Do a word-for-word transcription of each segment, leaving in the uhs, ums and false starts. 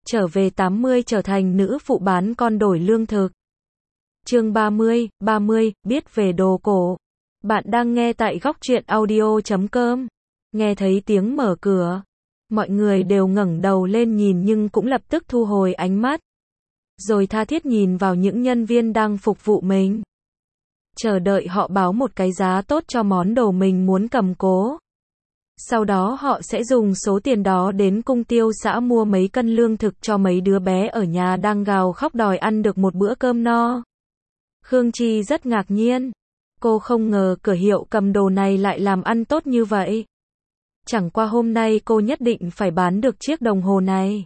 Trở về tám mươi trở thành nữ phụ bán con đổi lương thực. Chương ba mươi, ba mươi, biết về đồ cổ. Bạn đang nghe tại góc truyện audio chấm com. Nghe thấy tiếng mở cửa, mọi người đều ngẩng đầu lên nhìn nhưng cũng lập tức thu hồi ánh mắt, rồi tha thiết nhìn vào những nhân viên đang phục vụ mình, chờ đợi họ báo một cái giá tốt cho món đồ mình muốn cầm cố. Sau đó họ sẽ dùng số tiền đó đến cung tiêu xã mua mấy cân lương thực cho mấy đứa bé ở nhà đang gào khóc đòi ăn được một bữa cơm no. Khương Chi rất ngạc nhiên. Cô không ngờ cửa hiệu cầm đồ này lại làm ăn tốt như vậy. Chẳng qua hôm nay cô nhất định phải bán được chiếc đồng hồ này.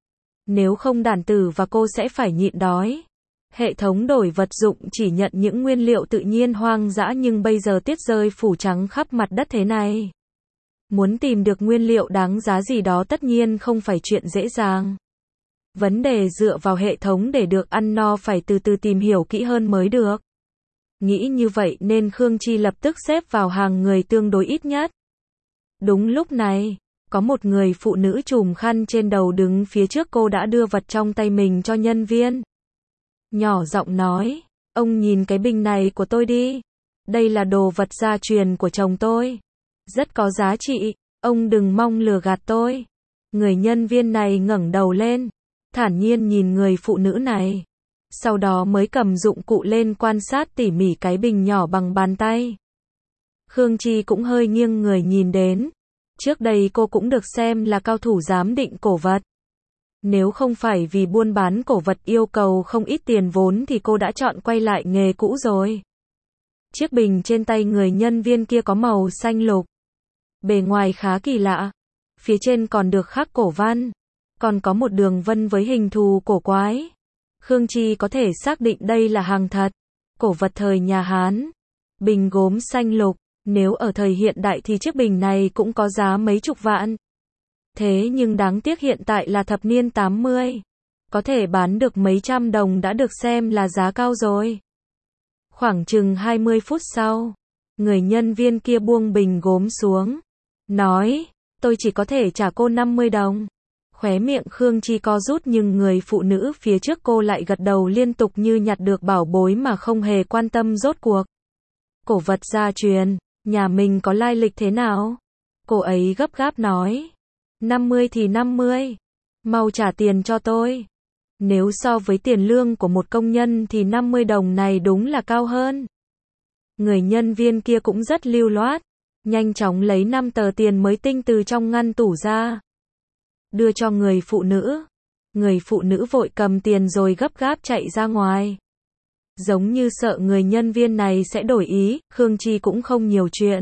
Nếu không đàn tử và cô sẽ phải nhịn đói. Hệ thống đổi vật dụng chỉ nhận những nguyên liệu tự nhiên hoang dã nhưng bây giờ tuyết rơi phủ trắng khắp mặt đất thế này. Muốn tìm được nguyên liệu đáng giá gì đó tất nhiên không phải chuyện dễ dàng. Vấn đề dựa vào hệ thống để được ăn no phải từ từ tìm hiểu kỹ hơn mới được. Nghĩ như vậy nên Khương Chi lập tức xếp vào hàng người tương đối ít nhất. Đúng lúc này, có một người phụ nữ trùm khăn trên đầu đứng phía trước cô đã đưa vật trong tay mình cho nhân viên. Nhỏ giọng nói, ông nhìn cái bình này của tôi đi. Đây là đồ vật gia truyền của chồng tôi. Rất có giá trị, ông đừng mong lừa gạt tôi. Người nhân viên này ngẩng đầu lên, thản nhiên nhìn người phụ nữ này. Sau đó mới cầm dụng cụ lên quan sát tỉ mỉ cái bình nhỏ bằng bàn tay. Khương Chi cũng hơi nghiêng người nhìn đến. Trước đây cô cũng được xem là cao thủ giám định cổ vật. Nếu không phải vì buôn bán cổ vật yêu cầu không ít tiền vốn thì cô đã chọn quay lại nghề cũ rồi. Chiếc bình trên tay người nhân viên kia có màu xanh lục. Bề ngoài khá kỳ lạ. Phía trên còn được khắc cổ văn. Còn có một đường vân với hình thù cổ quái. Khương Chi có thể xác định đây là hàng thật. Cổ vật thời nhà Hán. Bình gốm xanh lục. Nếu ở thời hiện đại thì chiếc bình này cũng có giá mấy chục vạn. Thế nhưng đáng tiếc hiện tại là thập niên tám mươi. Có thể bán được mấy trăm đồng đã được xem là giá cao rồi. Khoảng chừng hai mươi phút sau, người nhân viên kia buông bình gốm xuống. Nói, tôi chỉ có thể trả cô năm mươi đồng. Khóe miệng Khương Chi co rút nhưng người phụ nữ phía trước cô lại gật đầu liên tục như nhặt được bảo bối mà không hề quan tâm rốt cuộc. Cổ vật gia truyền, nhà mình có lai lịch thế nào? Cô ấy gấp gáp nói. năm mươi thì năm mươi. Mau trả tiền cho tôi. Nếu so với tiền lương của một công nhân thì năm mươi đồng này đúng là cao hơn. Người nhân viên kia cũng rất lưu loát. Nhanh chóng lấy năm tờ tiền mới tinh từ trong ngăn tủ ra. Đưa cho người phụ nữ. Người phụ nữ vội cầm tiền rồi gấp gáp chạy ra ngoài. Giống như sợ người nhân viên này sẽ đổi ý, Khương Chi cũng không nhiều chuyện.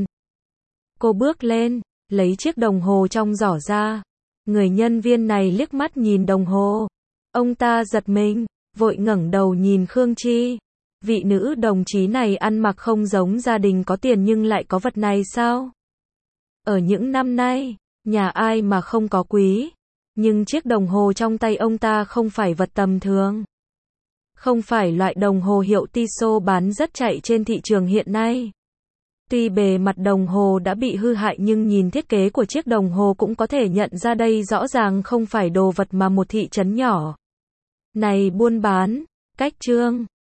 Cô bước lên, lấy chiếc đồng hồ trong giỏ ra. Người nhân viên này liếc mắt nhìn đồng hồ. Ông ta giật mình, vội ngẩng đầu nhìn Khương Chi. Vị nữ đồng chí này ăn mặc không giống gia đình có tiền nhưng lại có vật này sao? Ở những năm nay, nhà ai mà không có quý. Nhưng chiếc đồng hồ trong tay ông ta không phải vật tầm thường. Không phải loại đồng hồ hiệu Tissot bán rất chạy trên thị trường hiện nay. Tuy bề mặt đồng hồ đã bị hư hại nhưng nhìn thiết kế của chiếc đồng hồ cũng có thể nhận ra đây rõ ràng không phải đồ vật mà một thị trấn nhỏ này buôn bán. Cách chương